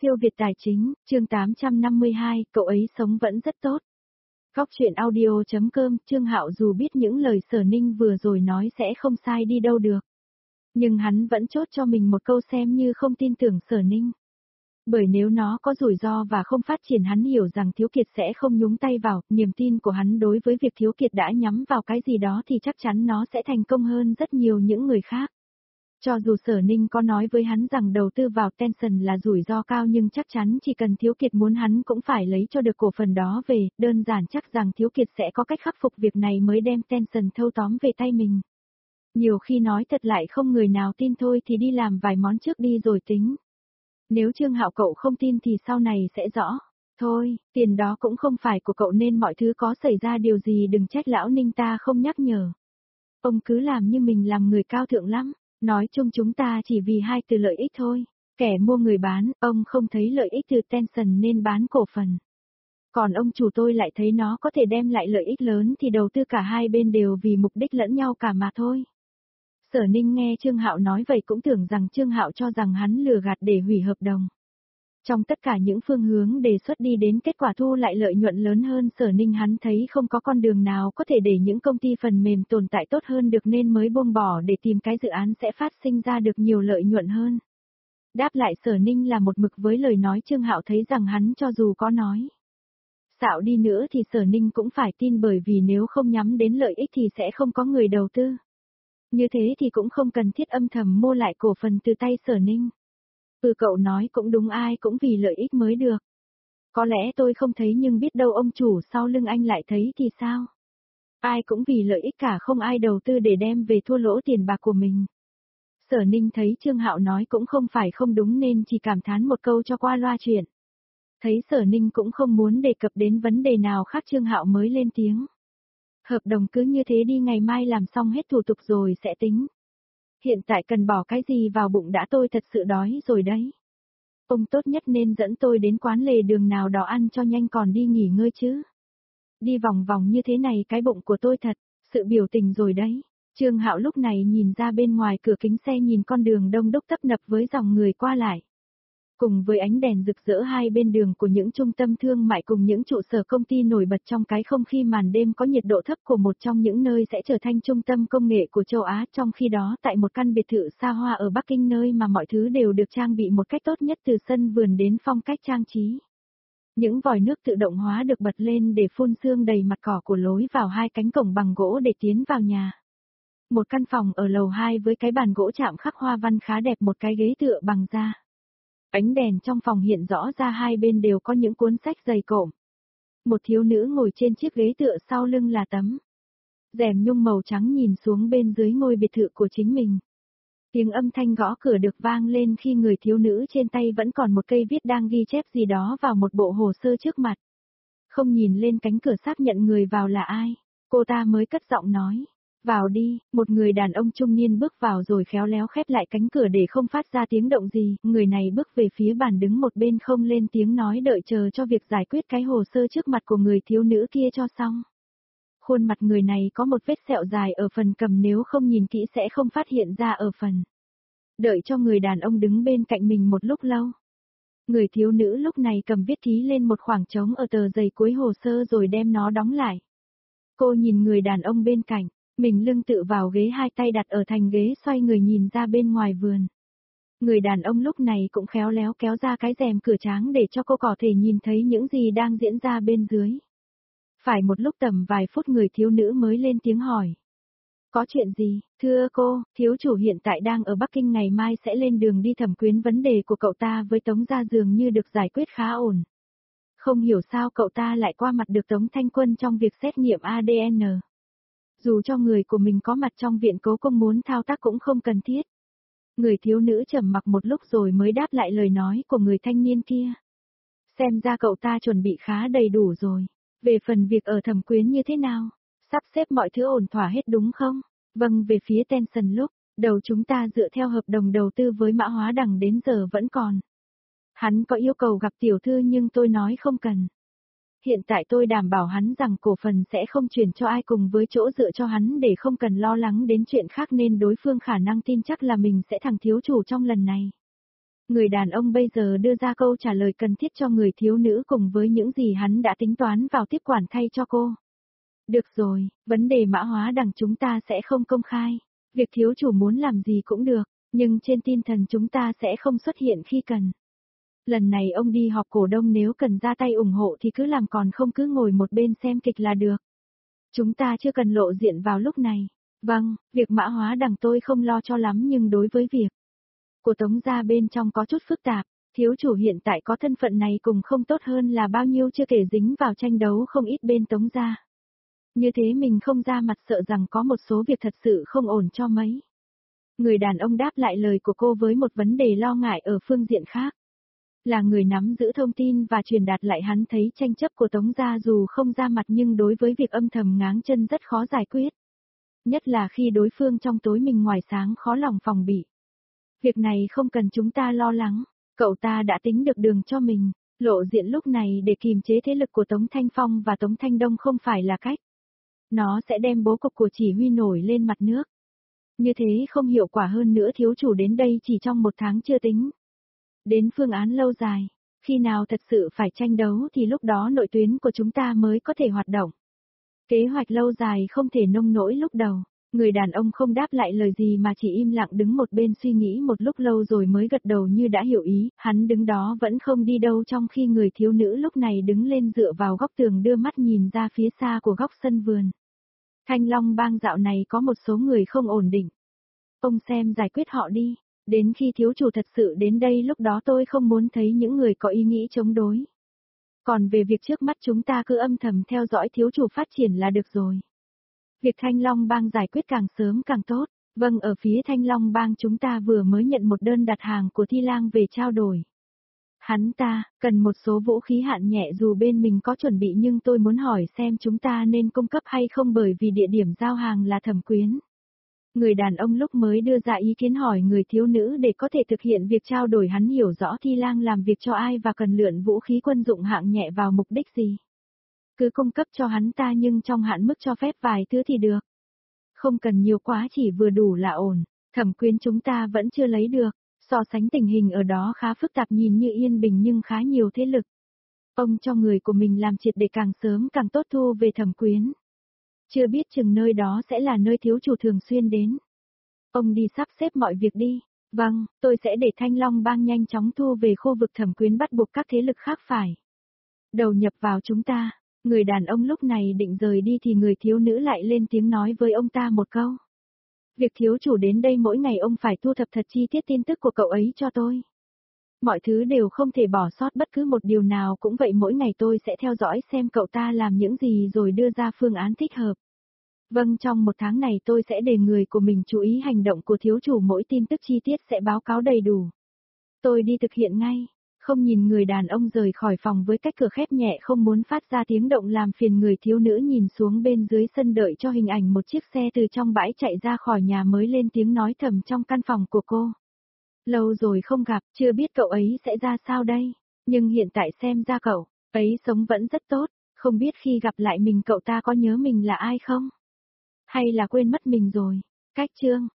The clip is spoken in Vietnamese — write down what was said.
Siêu Việt Tài Chính, chương 852, cậu ấy sống vẫn rất tốt. Góc chuyện audio.com, Trương Hạo dù biết những lời Sở Ninh vừa rồi nói sẽ không sai đi đâu được. Nhưng hắn vẫn chốt cho mình một câu xem như không tin tưởng Sở Ninh. Bởi nếu nó có rủi ro và không phát triển hắn hiểu rằng Thiếu Kiệt sẽ không nhúng tay vào, niềm tin của hắn đối với việc Thiếu Kiệt đã nhắm vào cái gì đó thì chắc chắn nó sẽ thành công hơn rất nhiều những người khác. Cho dù Sở Ninh có nói với hắn rằng đầu tư vào Tencent là rủi ro cao nhưng chắc chắn chỉ cần Thiếu Kiệt muốn hắn cũng phải lấy cho được cổ phần đó về, đơn giản chắc rằng Thiếu Kiệt sẽ có cách khắc phục việc này mới đem Tencent thâu tóm về tay mình. Nhiều khi nói thật lại không người nào tin thôi thì đi làm vài món trước đi rồi tính. Nếu Trương Hạo cậu không tin thì sau này sẽ rõ. Thôi, tiền đó cũng không phải của cậu nên mọi thứ có xảy ra điều gì đừng trách lão Ninh ta không nhắc nhở. Ông cứ làm như mình làm người cao thượng lắm. Nói chung chúng ta chỉ vì hai từ lợi ích thôi. Kẻ mua người bán, ông không thấy lợi ích từ Tencent nên bán cổ phần. Còn ông chủ tôi lại thấy nó có thể đem lại lợi ích lớn thì đầu tư cả hai bên đều vì mục đích lẫn nhau cả mà thôi. Sở Ninh nghe Trương Hạo nói vậy cũng tưởng rằng Trương Hạo cho rằng hắn lừa gạt để hủy hợp đồng. Trong tất cả những phương hướng đề xuất đi đến kết quả thu lại lợi nhuận lớn hơn Sở Ninh hắn thấy không có con đường nào có thể để những công ty phần mềm tồn tại tốt hơn được nên mới buông bỏ để tìm cái dự án sẽ phát sinh ra được nhiều lợi nhuận hơn. Đáp lại Sở Ninh là một mực với lời nói Trương Hạo thấy rằng hắn cho dù có nói xạo đi nữa thì Sở Ninh cũng phải tin bởi vì nếu không nhắm đến lợi ích thì sẽ không có người đầu tư. Như thế thì cũng không cần thiết âm thầm mua lại cổ phần từ tay Sở Ninh. Cậu nói cũng đúng ai cũng vì lợi ích mới được. Có lẽ tôi không thấy nhưng biết đâu ông chủ sau lưng anh lại thấy thì sao? Ai cũng vì lợi ích cả không ai đầu tư để đem về thua lỗ tiền bạc của mình. Sở Ninh thấy Trương Hạo nói cũng không phải không đúng nên chỉ cảm thán một câu cho qua loa chuyện. Thấy Sở Ninh cũng không muốn đề cập đến vấn đề nào khác Trương Hạo mới lên tiếng. Hợp đồng cứ như thế đi ngày mai làm xong hết thủ tục rồi sẽ tính. Hiện tại cần bỏ cái gì vào bụng đã tôi thật sự đói rồi đấy. Ông tốt nhất nên dẫn tôi đến quán lề đường nào đó ăn cho nhanh còn đi nghỉ ngơi chứ. Đi vòng vòng như thế này cái bụng của tôi thật, sự biểu tình rồi đấy. Trương Hạo lúc này nhìn ra bên ngoài cửa kính xe nhìn con đường đông đúc tấp nập với dòng người qua lại. Cùng với ánh đèn rực rỡ hai bên đường của những trung tâm thương mại cùng những trụ sở công ty nổi bật trong cái không khí màn đêm có nhiệt độ thấp của một trong những nơi sẽ trở thành trung tâm công nghệ của châu Á trong khi đó tại một căn biệt thự xa hoa ở Bắc Kinh nơi mà mọi thứ đều được trang bị một cách tốt nhất từ sân vườn đến phong cách trang trí. Những vòi nước tự động hóa được bật lên để phun sương đầy mặt cỏ của lối vào hai cánh cổng bằng gỗ để tiến vào nhà. Một căn phòng ở lầu 2 với cái bàn gỗ chạm khắc hoa văn khá đẹp một cái ghế tựa bằng da. Ánh đèn trong phòng hiện rõ ra hai bên đều có những cuốn sách dày cộm. Một thiếu nữ ngồi trên chiếc ghế tựa sau lưng là tấm rèm nhung màu trắng nhìn xuống bên dưới ngôi biệt thự của chính mình. Tiếng âm thanh gõ cửa được vang lên khi người thiếu nữ trên tay vẫn còn một cây viết đang ghi chép gì đó vào một bộ hồ sơ trước mặt. Không nhìn lên cánh cửa xác nhận người vào là ai, cô ta mới cất giọng nói. Vào đi, một người đàn ông trung niên bước vào rồi khéo léo khép lại cánh cửa để không phát ra tiếng động gì, người này bước về phía bàn đứng một bên không lên tiếng nói đợi chờ cho việc giải quyết cái hồ sơ trước mặt của người thiếu nữ kia cho xong. Khuôn mặt người này có một vết sẹo dài ở phần cằm nếu không nhìn kỹ sẽ không phát hiện ra ở phần. Đợi cho người đàn ông đứng bên cạnh mình một lúc lâu. Người thiếu nữ lúc này cầm viết ký lên một khoảng trống ở tờ giấy cuối hồ sơ rồi đem nó đóng lại. Cô nhìn người đàn ông bên cạnh. Mình lưng tựa vào ghế hai tay đặt ở thành ghế xoay người nhìn ra bên ngoài vườn. Người đàn ông lúc này cũng khéo léo kéo ra cái rèm cửa trắng để cho cô có thể nhìn thấy những gì đang diễn ra bên dưới. Phải một lúc tầm vài phút người thiếu nữ mới lên tiếng hỏi. Có chuyện gì, thưa cô, thiếu chủ hiện tại đang ở Bắc Kinh ngày mai sẽ lên đường đi thẩm quyến vấn đề của cậu ta với Tống Gia dường như được giải quyết khá ổn. Không hiểu sao cậu ta lại qua mặt được Tống Thanh Quân trong việc xét nghiệm ADN. Dù cho người của mình có mặt trong viện cố công muốn thao tác cũng không cần thiết. Người thiếu nữ trầm mặc một lúc rồi mới đáp lại lời nói của người thanh niên kia. Xem ra cậu ta chuẩn bị khá đầy đủ rồi. Về phần việc ở thẩm quyến như thế nào? Sắp xếp mọi thứ ổn thỏa hết đúng không? Vâng, về phía Tencent lúc đầu chúng ta dựa theo hợp đồng đầu tư với Mã Hóa Đằng đến giờ vẫn còn. Hắn có yêu cầu gặp tiểu thư nhưng tôi nói không cần. Hiện tại tôi đảm bảo hắn rằng cổ phần sẽ không chuyển cho ai cùng với chỗ dựa cho hắn để không cần lo lắng đến chuyện khác nên đối phương khả năng tin chắc là mình sẽ thằng thiếu chủ trong lần này. Người đàn ông bây giờ đưa ra câu trả lời cần thiết cho người thiếu nữ cùng với những gì hắn đã tính toán vào tiếp quản thay cho cô. Được rồi, vấn đề mã hóa đằng chúng ta sẽ không công khai. Việc thiếu chủ muốn làm gì cũng được, nhưng trên tinh thần chúng ta sẽ không xuất hiện khi cần. Lần này ông đi họp cổ đông, nếu cần ra tay ủng hộ thì cứ làm, còn không cứ ngồi một bên xem kịch là được. Chúng ta chưa cần lộ diện vào lúc này. Vâng, việc mã hóa đằng tôi không lo cho lắm, nhưng đối với việc của Tống gia bên trong có chút phức tạp. Thiếu chủ hiện tại có thân phận này cùng không tốt hơn là bao nhiêu, chưa kể dính vào tranh đấu không ít bên Tống gia. Như thế mình không ra mặt sợ rằng có một số việc thật sự không ổn cho mấy. Người đàn ông đáp lại lời của cô với một vấn đề lo ngại ở phương diện khác. Là người nắm giữ thông tin và truyền đạt lại, hắn thấy tranh chấp của Tống gia dù không ra mặt nhưng đối với việc âm thầm ngáng chân rất khó giải quyết. Nhất là khi đối phương trong tối mình ngoài sáng, khó lòng phòng bị. Việc này không cần chúng ta lo lắng, cậu ta đã tính được đường cho mình. Lộ diện lúc này để kìm chế thế lực của Tống Thanh Phong và Tống Thanh Đông không phải là cách. Nó sẽ đem bố cục của chỉ huy nổi lên mặt nước. Như thế không hiệu quả, hơn nữa thiếu chủ đến đây chỉ trong 1 tháng chưa tính. Đến phương án lâu dài, khi nào thật sự phải tranh đấu thì lúc đó nội tuyến của chúng ta mới có thể hoạt động. Kế hoạch lâu dài không thể nông nỗi lúc đầu. Người đàn ông không đáp lại lời gì mà chỉ im lặng đứng một bên suy nghĩ một lúc lâu rồi mới gật đầu như đã hiểu ý. Hắn đứng đó vẫn không đi đâu, trong khi người thiếu nữ lúc này đứng lên dựa vào góc tường đưa mắt nhìn ra phía xa của góc sân vườn. Thanh Long Bang dạo này có một số người không ổn định. Ông xem giải quyết họ đi. Đến khi thiếu chủ thật sự đến đây, lúc đó tôi không muốn thấy những người có ý nghĩ chống đối. Còn về việc trước mắt chúng ta cứ âm thầm theo dõi thiếu chủ phát triển là được rồi. Việc Thanh Long Bang giải quyết càng sớm càng tốt. Vâng, ở phía Thanh Long Bang chúng ta vừa mới nhận một đơn đặt hàng của Thi Lang về trao đổi. Hắn ta cần một số vũ khí hạng nhẹ, dù bên mình có chuẩn bị nhưng tôi muốn hỏi xem chúng ta nên cung cấp hay không, bởi vì địa điểm giao hàng là Thẩm Quyến. Người đàn ông lúc mới đưa ra ý kiến hỏi người thiếu nữ để có thể thực hiện việc trao đổi, hắn hiểu rõ Thi Lang làm việc cho ai và cần lượn vũ khí quân dụng hạng nhẹ vào mục đích gì. Cứ cung cấp cho hắn ta nhưng trong hạn mức cho phép vài thứ thì được. Không cần nhiều quá, chỉ vừa đủ là ổn. Thẩm Quyến chúng ta vẫn chưa lấy được. So sánh tình hình ở đó khá phức tạp, nhìn như yên bình nhưng khá nhiều thế lực. Ông cho người của mình làm triệt để càng sớm càng tốt thu về Thẩm Quyến. Chưa biết chừng nơi đó sẽ là nơi thiếu chủ thường xuyên đến. Ông đi sắp xếp mọi việc đi. Vâng, tôi sẽ để Thanh Long Bang nhanh chóng thu về khu vực Thẩm Quyến, bắt buộc các thế lực khác phải đầu nhập vào chúng ta. Người đàn ông lúc này định rời đi thì người thiếu nữ lại lên tiếng nói với ông ta một câu. Việc thiếu chủ đến đây mỗi ngày ông phải thu thập thật chi tiết tin tức của cậu ấy cho tôi. Mọi thứ đều không thể bỏ sót bất cứ một điều nào, cũng vậy mỗi ngày tôi sẽ theo dõi xem cậu ta làm những gì rồi đưa ra phương án thích hợp. Vâng, trong 1 tháng này tôi sẽ để người của mình chú ý hành động của thiếu chủ, mỗi tin tức chi tiết sẽ báo cáo đầy đủ. Tôi đi thực hiện ngay. Không nhìn người đàn ông rời khỏi phòng với cách cửa khép nhẹ không muốn phát ra tiếng động làm phiền người thiếu nữ, nhìn xuống bên dưới sân đợi cho hình ảnh một chiếc xe từ trong bãi chạy ra khỏi nhà mới lên tiếng nói thầm trong căn phòng của cô. Lâu rồi không gặp, chưa biết cậu ấy sẽ ra sao đây, nhưng hiện tại xem ra cậu ấy sống vẫn rất tốt, không biết khi gặp lại mình cậu ta có nhớ mình là ai không? Hay là quên mất mình rồi? Cách chương